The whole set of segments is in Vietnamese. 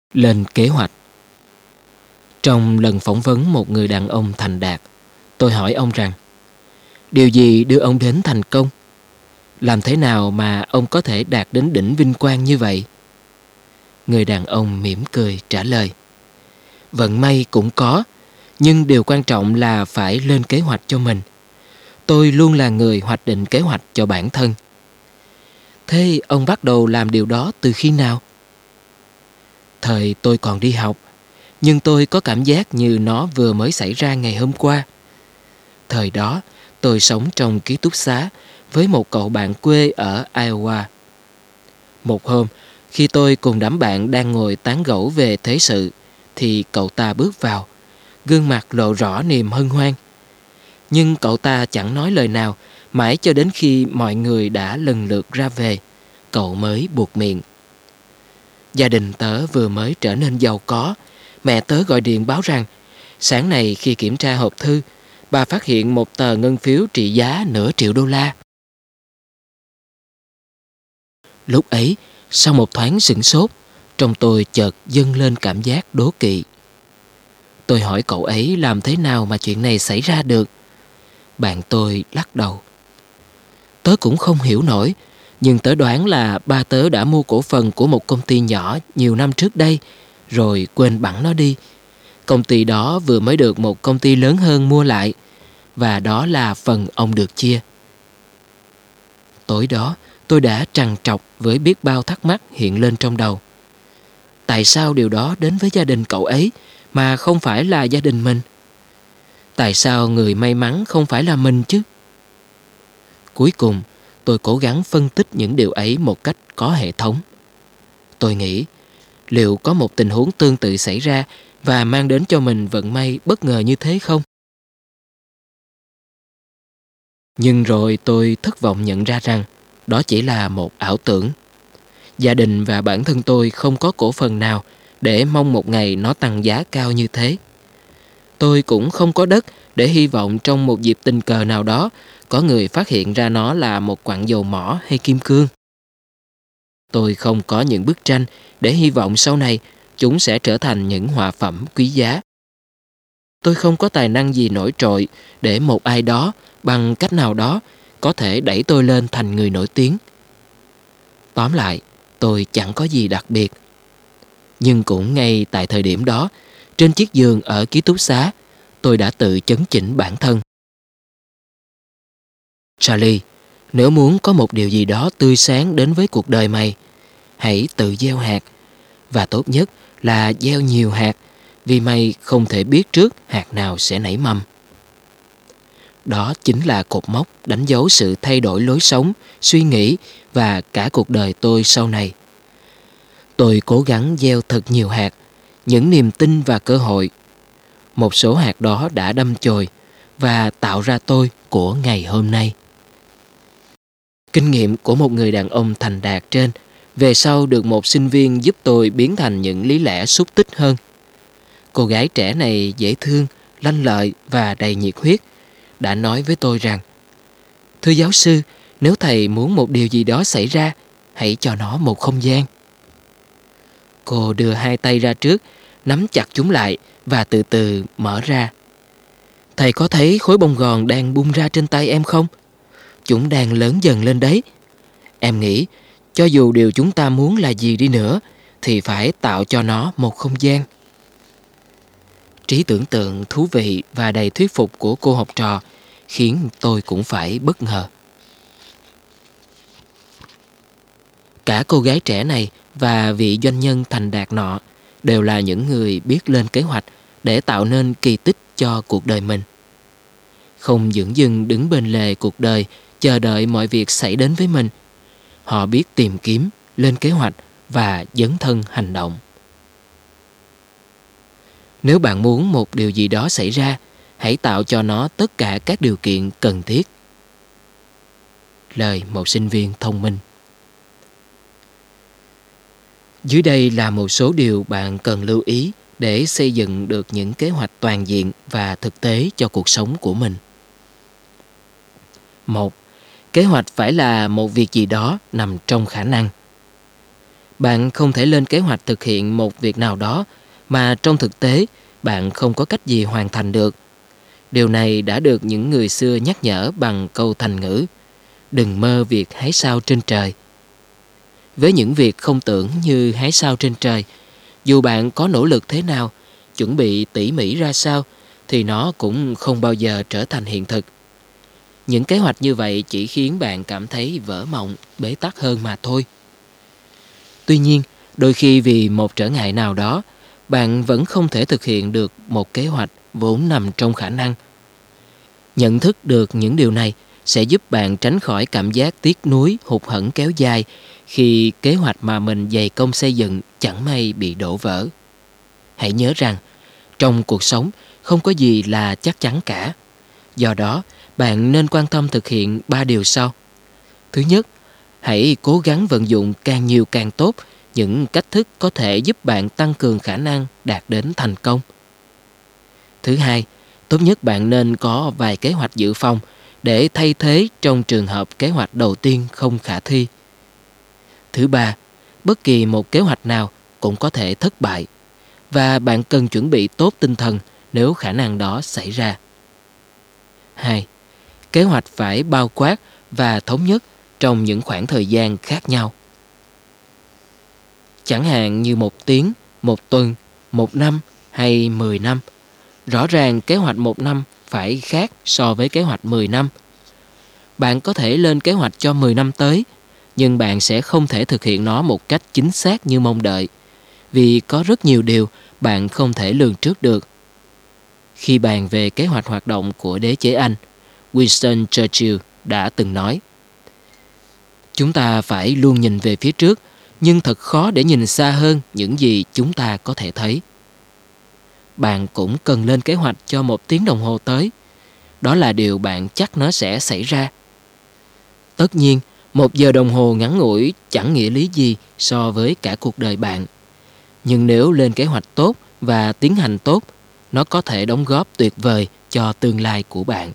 Lên kế hoạch. Trong lần phỏng vấn một người đàn ông thành đạt, tôi hỏi ông rằng điều gì đưa ông đến thành công? Làm thế nào mà ông có thể đạt đến đỉnh vinh quang như vậy? Người đàn ông mỉm cười trả lời: vận may cũng có, nhưng điều quan trọng là phải lên kế hoạch cho mình. Tôi luôn là người hoạch định kế hoạch cho bản thân. Thế ông bắt đầu làm điều đó từ khi nào? Thời tôi còn đi học, nhưng tôi có cảm giác như nó vừa mới xảy ra ngày hôm qua. Thời đó, tôi sống trong ký túc xá với một cậu bạn quê ở Iowa. Một hôm, khi tôi cùng đám bạn đang ngồi tán gẫu về thế sự, thì cậu ta bước vào, gương mặt lộ rõ niềm hân hoan. Nhưng cậu ta chẳng nói lời nào, mãi cho đến khi mọi người đã lần lượt ra về, cậu mới buột miệng: gia đình tớ vừa mới trở nên giàu có. Mẹ tớ gọi điện báo rằng sáng nay khi kiểm tra hộp thư, bà phát hiện một tờ ngân phiếu trị giá nửa triệu đô la. Lúc ấy, sau một thoáng sửng sốt, trong tôi chợt dâng lên cảm giác đố kỵ. Tôi hỏi cậu ấy làm thế nào mà chuyện này xảy ra được. Bạn tôi lắc đầu: tớ cũng không hiểu nổi, nhưng tớ đoán là ba tớ đã mua cổ phần của một công ty nhỏ nhiều năm trước đây, rồi quên bẵng nó đi. Công ty đó vừa mới được một công ty lớn hơn mua lại, và đó là phần ông được chia. Tối đó, tôi đã trằn trọc với biết bao thắc mắc hiện lên trong đầu. Tại sao điều đó đến với gia đình cậu ấy mà không phải là gia đình mình? Tại sao người may mắn không phải là mình chứ? Cuối cùng, tôi cố gắng phân tích những điều ấy một cách có hệ thống. Tôi nghĩ, liệu có một tình huống tương tự xảy ra và mang đến cho mình vận may bất ngờ như thế không? Nhưng rồi tôi thất vọng nhận ra rằng đó chỉ là một ảo tưởng. Gia đình và bản thân tôi không có cổ phần nào để mong một ngày nó tăng giá cao như thế. Tôi cũng không có đất để hy vọng trong một dịp tình cờ nào đó có người phát hiện ra nó là một quặng dầu mỏ hay kim cương. Tôi không có những bức tranh để hy vọng sau này chúng sẽ trở thành những họa phẩm quý giá. Tôi không có tài năng gì nổi trội để một ai đó bằng cách nào đó có thể đẩy tôi lên thành người nổi tiếng. Tóm lại, tôi chẳng có gì đặc biệt. Nhưng cũng ngay tại thời điểm đó, trên chiếc giường ở ký túc xá, tôi đã tự chấn chỉnh bản thân. Charlie, nếu muốn có một điều gì đó tươi sáng đến với cuộc đời mày, hãy tự gieo hạt. Và tốt nhất là gieo nhiều hạt, vì mày không thể biết trước hạt nào sẽ nảy mầm. Đó chính là cột mốc đánh dấu sự thay đổi lối sống, suy nghĩ và cả cuộc đời tôi sau này. Tôi cố gắng gieo thật nhiều hạt, những niềm tin và cơ hội. Một số hạt đó đã đâm chồi và tạo ra tôi của ngày hôm nay. Kinh nghiệm của một người đàn ông thành đạt trên về sau được một sinh viên giúp tôi biến thành những lý lẽ xúc tích hơn. Cô gái trẻ này dễ thương, lanh lợi và đầy nhiệt huyết đã nói với tôi rằng: thưa giáo sư, nếu thầy muốn một điều gì đó xảy ra, hãy cho nó một không gian. Cô đưa hai tay ra trước, nắm chặt chúng lại và từ từ mở ra. Thầy có thấy khối bông gòn đang bung ra trên tay em không? Chúng đang lớn dần lên đấy. Em nghĩ, cho dù điều chúng ta muốn là gì đi nữa, thì phải tạo cho nó một không gian. Trí tưởng tượng thú vị và đầy thuyết phục của cô học trò khiến tôi cũng phải bất ngờ. Cả cô gái trẻ này và vị doanh nhân thành đạt nọ đều là những người biết lên kế hoạch để tạo nên kỳ tích cho cuộc đời mình. Không dửng dưng đứng bên lề cuộc đời chờ đợi mọi việc xảy đến với mình. Họ biết tìm kiếm, lên kế hoạch và dấn thân hành động. Nếu bạn muốn một điều gì đó xảy ra, hãy tạo cho nó tất cả các điều kiện cần thiết. Lời một sinh viên thông minh. Dưới đây là một số điều bạn cần lưu ý để xây dựng được những kế hoạch toàn diện và thực tế cho cuộc sống của mình. 1. Kế hoạch phải là một việc gì đó nằm trong khả năng. Bạn không thể lên kế hoạch thực hiện một việc nào đó mà trong thực tế bạn không có cách gì hoàn thành được. Điều này đã được những người xưa nhắc nhở bằng câu thành ngữ: đừng mơ việc hái sao trên trời. Với những việc không tưởng như hái sao trên trời, dù bạn có nỗ lực thế nào, chuẩn bị tỉ mỉ ra sao, thì nó cũng không bao giờ trở thành hiện thực. Những kế hoạch như vậy chỉ khiến bạn cảm thấy vỡ mộng, bế tắc hơn mà thôi. Tuy nhiên, đôi khi vì một trở ngại nào đó, bạn vẫn không thể thực hiện được một kế hoạch vốn nằm trong khả năng. Nhận thức được những điều này sẽ giúp bạn tránh khỏi cảm giác tiếc nuối, hụt hẫng kéo dài khi kế hoạch mà mình dày công xây dựng chẳng may bị đổ vỡ. Hãy nhớ rằng, trong cuộc sống không có gì là chắc chắn cả. Do đó, bạn nên quan tâm thực hiện 3 điều sau. Thứ nhất, hãy cố gắng vận dụng càng nhiều càng tốt những cách thức có thể giúp bạn tăng cường khả năng đạt đến thành công. Thứ hai, tốt nhất bạn nên có vài kế hoạch dự phòng để thay thế trong trường hợp kế hoạch đầu tiên không khả thi. Thứ ba, bất kỳ một kế hoạch nào cũng có thể thất bại và bạn cần chuẩn bị tốt tinh thần nếu khả năng đó xảy ra. 2. Kế hoạch phải bao quát và thống nhất trong những khoảng thời gian khác nhau. Chẳng hạn như 1 tiếng, 1 tuần, 1 năm hay 10 năm. Rõ ràng kế hoạch 1 năm phải khác so với kế hoạch 10 năm. Bạn có thể lên kế hoạch cho 10 năm tới, nhưng bạn sẽ không thể thực hiện nó một cách chính xác như mong đợi, vì có rất nhiều điều bạn không thể lường trước được. Khi bàn về kế hoạch hoạt động của đế chế Anh, Winston Churchill đã từng nói: chúng ta phải luôn nhìn về phía trước, nhưng thật khó để nhìn xa hơn những gì chúng ta có thể thấy. Bạn cũng cần lên kế hoạch cho 1 tiếng đồng hồ tới. Đó là điều bạn chắc nó sẽ xảy ra. Tất nhiên, 1 giờ đồng hồ ngắn ngủi chẳng nghĩa lý gì so với cả cuộc đời bạn. Nhưng nếu lên kế hoạch tốt và tiến hành tốt, nó có thể đóng góp tuyệt vời cho tương lai của bạn.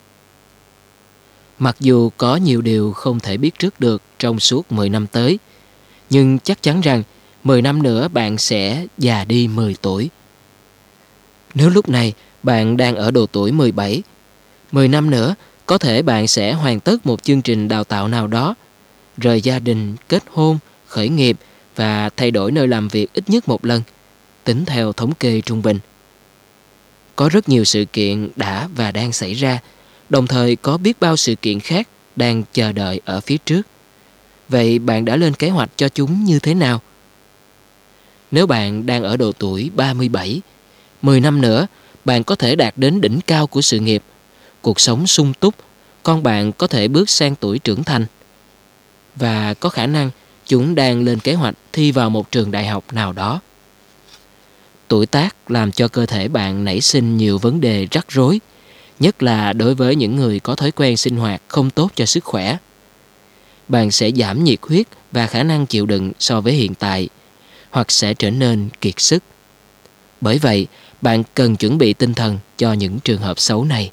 Mặc dù có nhiều điều không thể biết trước được trong suốt 10 năm tới, nhưng chắc chắn rằng 10 năm nữa bạn sẽ già đi 10 tuổi. Nếu lúc này bạn đang ở độ tuổi 17, 10 năm nữa có thể bạn sẽ hoàn tất một chương trình đào tạo nào đó, rời gia đình, kết hôn, khởi nghiệp và thay đổi nơi làm việc ít nhất 1 lần, tính theo thống kê trung bình. Có rất nhiều sự kiện đã và đang xảy ra, đồng thời có biết bao sự kiện khác đang chờ đợi ở phía trước. Vậy bạn đã lên kế hoạch cho chúng như thế nào? Nếu bạn đang ở độ tuổi 37, 10 năm nữa bạn có thể đạt đến đỉnh cao của sự nghiệp, cuộc sống sung túc, con bạn có thể bước sang tuổi trưởng thành. Và có khả năng chúng đang lên kế hoạch thi vào một trường đại học nào đó. Tuổi tác làm cho cơ thể bạn nảy sinh nhiều vấn đề rắc rối, nhất là đối với những người có thói quen sinh hoạt không tốt cho sức khỏe. Bạn sẽ giảm nhiệt huyết và khả năng chịu đựng so với hiện tại, hoặc sẽ trở nên kiệt sức. Bởi vậy, bạn cần chuẩn bị tinh thần cho những trường hợp xấu này.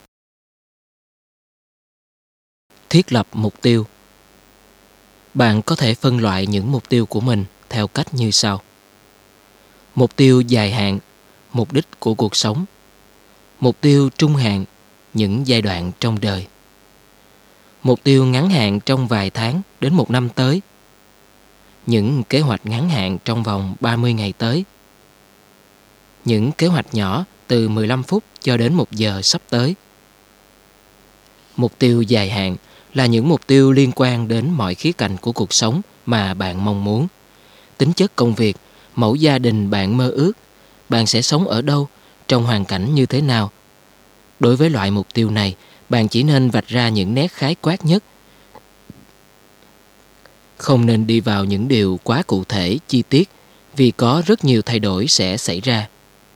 Thiết lập mục tiêu. Bạn có thể phân loại những mục tiêu của mình theo cách như sau. Mục tiêu dài hạn, mục đích của cuộc sống. Mục tiêu trung hạn, những giai đoạn trong đời. Mục tiêu ngắn hạn trong vài tháng đến 1 năm tới. Những kế hoạch ngắn hạn trong vòng 30 ngày tới. Những kế hoạch nhỏ từ 15 phút cho đến 1 giờ sắp tới. Mục tiêu dài hạn là những mục tiêu liên quan đến mọi khía cạnh của cuộc sống mà bạn mong muốn. Tính chất công việc, mẫu gia đình bạn mơ ước, bạn sẽ sống ở đâu, trong hoàn cảnh như thế nào. Đối với loại mục tiêu này, bạn chỉ nên vạch ra những nét khái quát nhất. Không nên đi vào những điều quá cụ thể, chi tiết, vì có rất nhiều thay đổi sẽ xảy ra.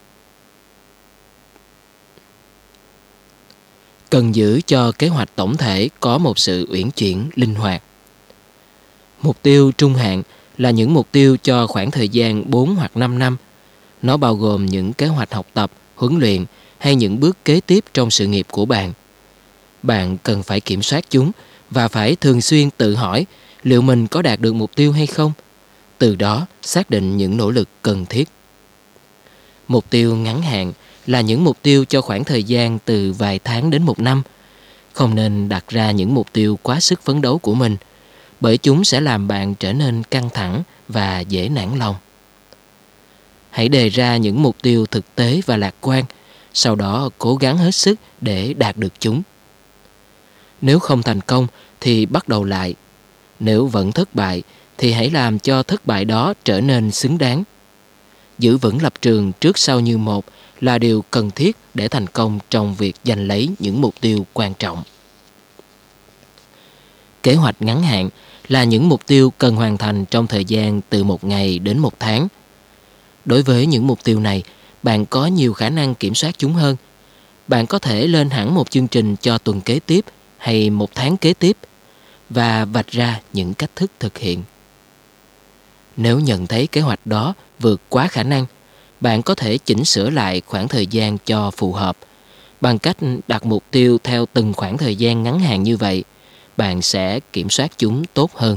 Cần giữ cho kế hoạch tổng thể có một sự uyển chuyển, linh hoạt. Mục tiêu trung hạn là những mục tiêu cho khoảng thời gian 4 hoặc 5 năm. Nó bao gồm những kế hoạch học tập, huấn luyện hay những bước kế tiếp trong sự nghiệp của bạn. Bạn cần phải kiểm soát chúng và phải thường xuyên tự hỏi liệu mình có đạt được mục tiêu hay không. Từ đó xác định những nỗ lực cần thiết. Mục tiêu ngắn hạn là những mục tiêu cho khoảng thời gian từ vài tháng đến một năm. Không nên đặt ra những mục tiêu quá sức phấn đấu của mình, bởi chúng sẽ làm bạn trở nên căng thẳng và dễ nản lòng. Hãy đề ra những mục tiêu thực tế và lạc quan, sau đó cố gắng hết sức để đạt được chúng. Nếu không thành công thì bắt đầu lại. Nếu vẫn thất bại thì hãy làm cho thất bại đó trở nên xứng đáng. Giữ vững lập trường trước sau như một là điều cần thiết để thành công trong việc giành lấy những mục tiêu quan trọng. Kế hoạch ngắn hạn là những mục tiêu cần hoàn thành trong thời gian từ một ngày đến một tháng. Đối với những mục tiêu này, bạn có nhiều khả năng kiểm soát chúng hơn. Bạn có thể lên hẳn một chương trình cho tuần kế tiếp hay một tháng kế tiếp và vạch ra những cách thức thực hiện. Nếu nhận thấy kế hoạch đó vượt quá khả năng, bạn có thể chỉnh sửa lại khoảng thời gian cho phù hợp. Bằng cách đặt mục tiêu theo từng khoảng thời gian ngắn hạn như vậy, bạn sẽ kiểm soát chúng tốt hơn.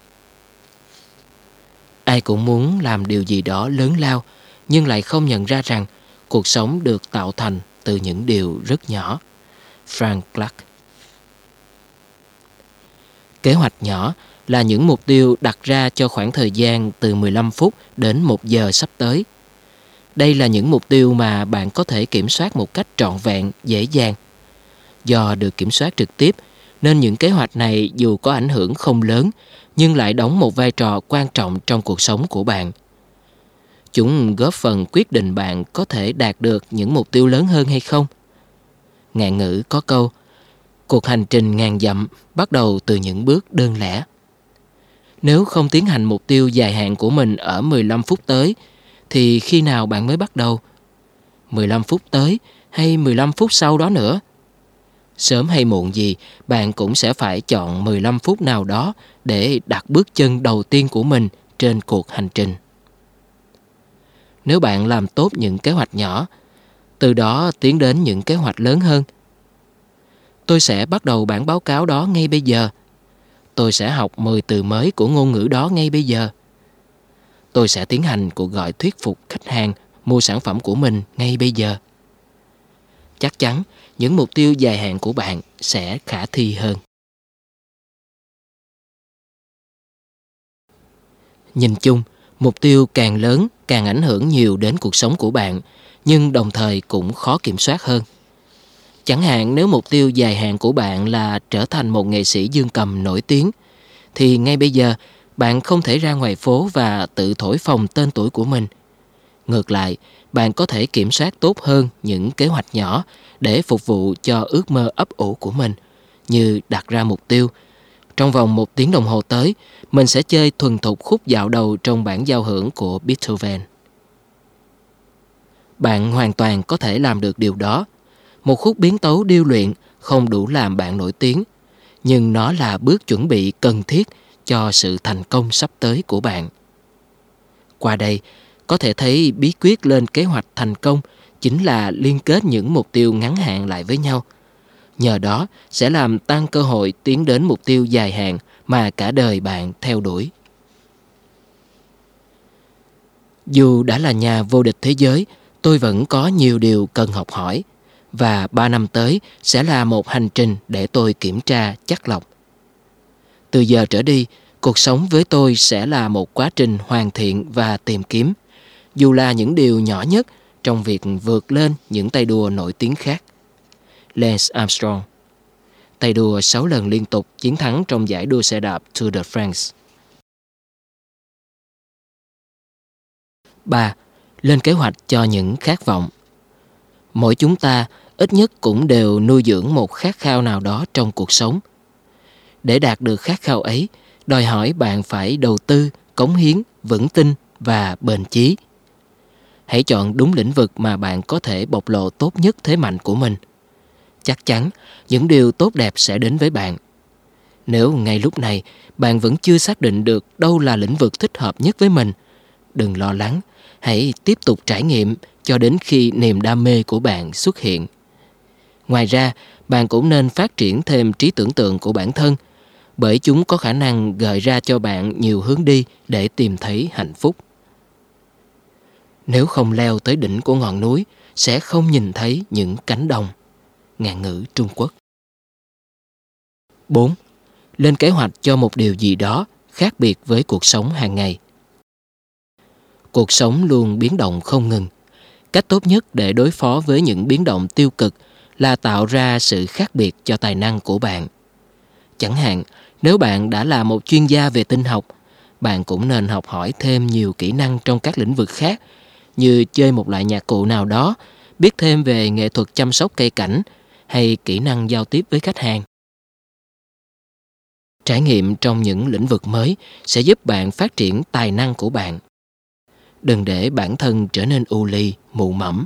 Ai cũng muốn làm điều gì đó lớn lao, nhưng lại không nhận ra rằng cuộc sống được tạo thành từ những điều rất nhỏ. Frank Clark. Kế hoạch nhỏ là những mục tiêu đặt ra cho khoảng thời gian từ 15 phút đến 1 giờ sắp tới. Đây là những mục tiêu mà bạn có thể kiểm soát một cách trọn vẹn, dễ dàng. Do được kiểm soát trực tiếp, nên những kế hoạch này dù có ảnh hưởng không lớn, nhưng lại đóng một vai trò quan trọng trong cuộc sống của bạn. Chúng góp phần quyết định bạn có thể đạt được những mục tiêu lớn hơn hay không. Ngạn ngữ có câu, cuộc hành trình ngàn dặm bắt đầu từ những bước đơn lẻ. Nếu không tiến hành mục tiêu dài hạn của mình ở 15 phút tới, thì khi nào bạn mới bắt đầu? 15 phút tới hay 15 phút sau đó nữa? Sớm hay muộn gì, bạn cũng sẽ phải chọn 15 phút nào đó để đặt bước chân đầu tiên của mình trên cuộc hành trình. Nếu bạn làm tốt những kế hoạch nhỏ, từ đó tiến đến những kế hoạch lớn hơn. Tôi sẽ bắt đầu bản báo cáo đó ngay bây giờ. Tôi sẽ học 10 từ mới của ngôn ngữ đó ngay bây giờ. Tôi sẽ tiến hành cuộc gọi thuyết phục khách hàng mua sản phẩm của mình ngay bây giờ. Chắc chắn những mục tiêu dài hạn của bạn sẽ khả thi hơn. Nhìn chung, mục tiêu càng lớn càng ảnh hưởng nhiều đến cuộc sống của bạn, nhưng đồng thời cũng khó kiểm soát hơn. Chẳng hạn nếu mục tiêu dài hạn của bạn là trở thành một nghệ sĩ dương cầm nổi tiếng, thì ngay bây giờ bạn không thể ra ngoài phố và tự thổi phồng tên tuổi của mình. Ngược lại, bạn có thể kiểm soát tốt hơn những kế hoạch nhỏ để phục vụ cho ước mơ ấp ủ của mình, như đặt ra mục tiêu. Trong vòng 1 tiếng đồng hồ tới, mình sẽ chơi thuần thục khúc dạo đầu trong bản giao hưởng của Beethoven. Bạn hoàn toàn có thể làm được điều đó. Một khúc biến tấu điêu luyện không đủ làm bạn nổi tiếng, nhưng nó là bước chuẩn bị cần thiết cho sự thành công sắp tới của bạn. Qua đây, có thể thấy bí quyết lên kế hoạch thành công chính là liên kết những mục tiêu ngắn hạn lại với nhau. Nhờ đó sẽ làm tăng cơ hội tiến đến mục tiêu dài hạn mà cả đời bạn theo đuổi. Dù đã là nhà vô địch thế giới, tôi vẫn có nhiều điều cần học hỏi, và 3 năm tới sẽ là một hành trình để tôi kiểm tra chắt lọc. Từ giờ trở đi, cuộc sống với tôi sẽ là một quá trình hoàn thiện và tìm kiếm, dù là những điều nhỏ nhất trong việc vượt lên những tay đua nổi tiếng khác. Lance Armstrong, tay đua 6 lần liên tục chiến thắng trong giải đua xe đạp Tour de France. 3. Lên kế hoạch cho những khát vọng. Mỗi chúng ta ít nhất cũng đều nuôi dưỡng một khát khao nào đó trong cuộc sống. Để đạt được khát khao ấy, đòi hỏi bạn phải đầu tư, cống hiến, vững tin và bền chí. Hãy chọn đúng lĩnh vực mà bạn có thể bộc lộ tốt nhất thế mạnh của mình. Chắc chắn những điều tốt đẹp sẽ đến với bạn. Nếu ngay lúc này bạn vẫn chưa xác định được đâu là lĩnh vực thích hợp nhất với mình, đừng lo lắng, hãy tiếp tục trải nghiệm cho đến khi niềm đam mê của bạn xuất hiện. Ngoài ra, bạn cũng nên phát triển thêm trí tưởng tượng của bản thân. bởi chúng có khả năng gợi ra cho bạn nhiều hướng đi để tìm thấy hạnh phúc. Nếu không leo tới đỉnh của ngọn núi, sẽ không nhìn thấy những cánh đồng. Ngạn ngữ Trung Quốc. 4. Lên kế hoạch cho một điều gì đó khác biệt với cuộc sống hàng ngày. Cuộc sống luôn biến động không ngừng. Cách tốt nhất để đối phó với những biến động tiêu cực là tạo ra sự khác biệt cho tài năng của bạn. Chẳng hạn, nếu bạn đã là một chuyên gia về tinh học, bạn cũng nên học hỏi thêm nhiều kỹ năng trong các lĩnh vực khác, như chơi một loại nhạc cụ nào đó, biết thêm về nghệ thuật chăm sóc cây cảnh hay kỹ năng giao tiếp với khách hàng. Trải nghiệm trong những lĩnh vực mới sẽ giúp bạn phát triển tài năng của bạn. Đừng để bản thân trở nên u lì, mụ mẫm.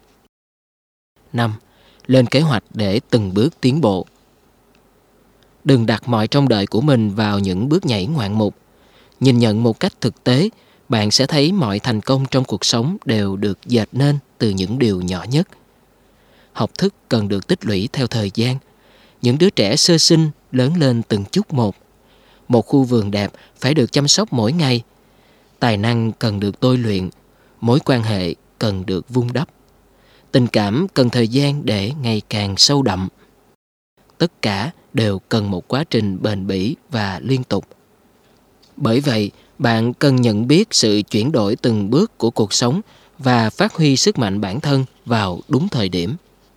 5. Lên kế hoạch để từng bước tiến bộ. Đừng đặt mọi trông đợi của mình vào những bước nhảy ngoạn mục. Nhìn nhận một cách thực tế, bạn sẽ thấy mọi thành công trong cuộc sống đều được dệt nên từ những điều nhỏ nhất. Học thức cần được tích lũy theo thời gian. Những đứa trẻ sơ sinh lớn lên từng chút một. Một khu vườn đẹp phải được chăm sóc mỗi ngày. Tài năng cần được tôi luyện. Mối quan hệ cần được vun đắp. Tình cảm cần thời gian để ngày càng sâu đậm. Tất cả đều cần một quá trình bền bỉ và liên tục. Bởi vậy, bạn cần nhận biết sự chuyển đổi từng bước của cuộc sống và phát huy sức mạnh bản thân vào đúng thời điểm.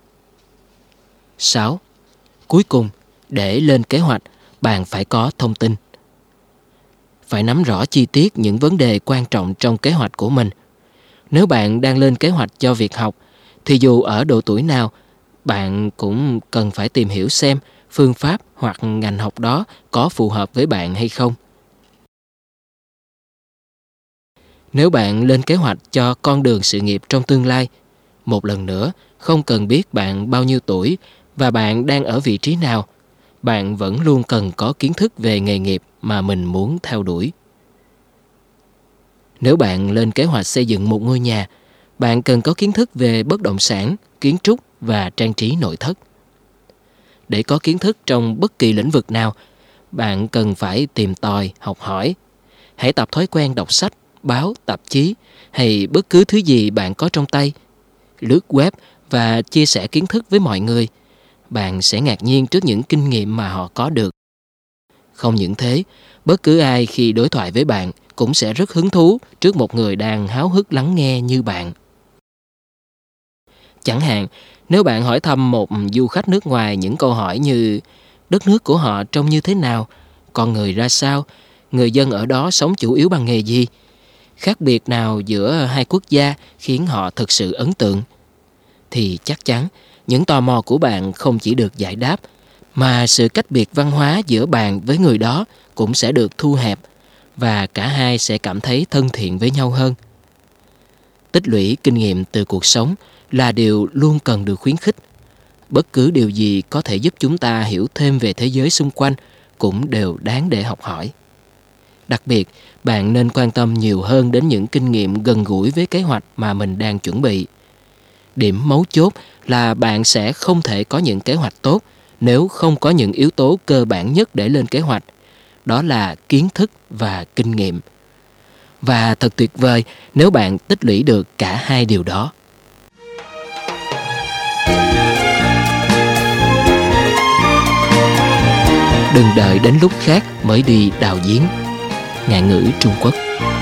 6. Cuối cùng, để lên kế hoạch, bạn phải có thông tin. Phải nắm rõ chi tiết những vấn đề quan trọng trong kế hoạch của mình. Nếu bạn đang lên kế hoạch cho việc học, thì dù ở độ tuổi nào, bạn cũng cần phải tìm hiểu xem phương pháp hoặc ngành học đó có phù hợp với bạn hay không. Nếu bạn lên kế hoạch cho con đường sự nghiệp trong tương lai, một lần nữa, không cần biết bạn bao nhiêu tuổi và bạn đang ở vị trí nào, bạn vẫn luôn cần có kiến thức về nghề nghiệp mà mình muốn theo đuổi. Nếu bạn lên kế hoạch xây dựng một ngôi nhà, bạn cần có kiến thức về bất động sản, kiến trúc và trang trí nội thất. Để có kiến thức trong bất kỳ lĩnh vực nào, bạn cần phải tìm tòi, học hỏi. Hãy tập thói quen đọc sách, báo, tạp chí hay bất cứ thứ gì bạn có trong tay. Lướt web và chia sẻ kiến thức với mọi người. Bạn sẽ ngạc nhiên trước những kinh nghiệm mà họ có được. Không những thế, bất cứ ai khi đối thoại với bạn cũng sẽ rất hứng thú trước một người đang háo hức lắng nghe như bạn. Chẳng hạn, nếu bạn hỏi thăm một du khách nước ngoài những câu hỏi như đất nước của họ trông như thế nào, con người ra sao, người dân ở đó sống chủ yếu bằng nghề gì, khác biệt nào giữa hai quốc gia khiến họ thực sự ấn tượng, thì chắc chắn những tò mò của bạn không chỉ được giải đáp, mà sự cách biệt văn hóa giữa bạn với người đó cũng sẽ được thu hẹp và cả hai sẽ cảm thấy thân thiện với nhau hơn. Tích lũy kinh nghiệm từ cuộc sống là điều luôn cần được khuyến khích. Bất cứ điều gì có thể giúp chúng ta hiểu thêm về thế giới xung quanh cũng đều đáng để học hỏi. Đặc biệt, bạn nên quan tâm nhiều hơn đến những kinh nghiệm gần gũi với kế hoạch mà mình đang chuẩn bị. Điểm mấu chốt là bạn sẽ không thể có những kế hoạch tốt nếu không có những yếu tố cơ bản nhất để lên kế hoạch. Đó là kiến thức và kinh nghiệm. Và thật tuyệt vời nếu bạn tích lũy được cả hai điều đó. Đừng đợi đến lúc khác mới đi đào giếng. Ngạn ngữ Trung Quốc.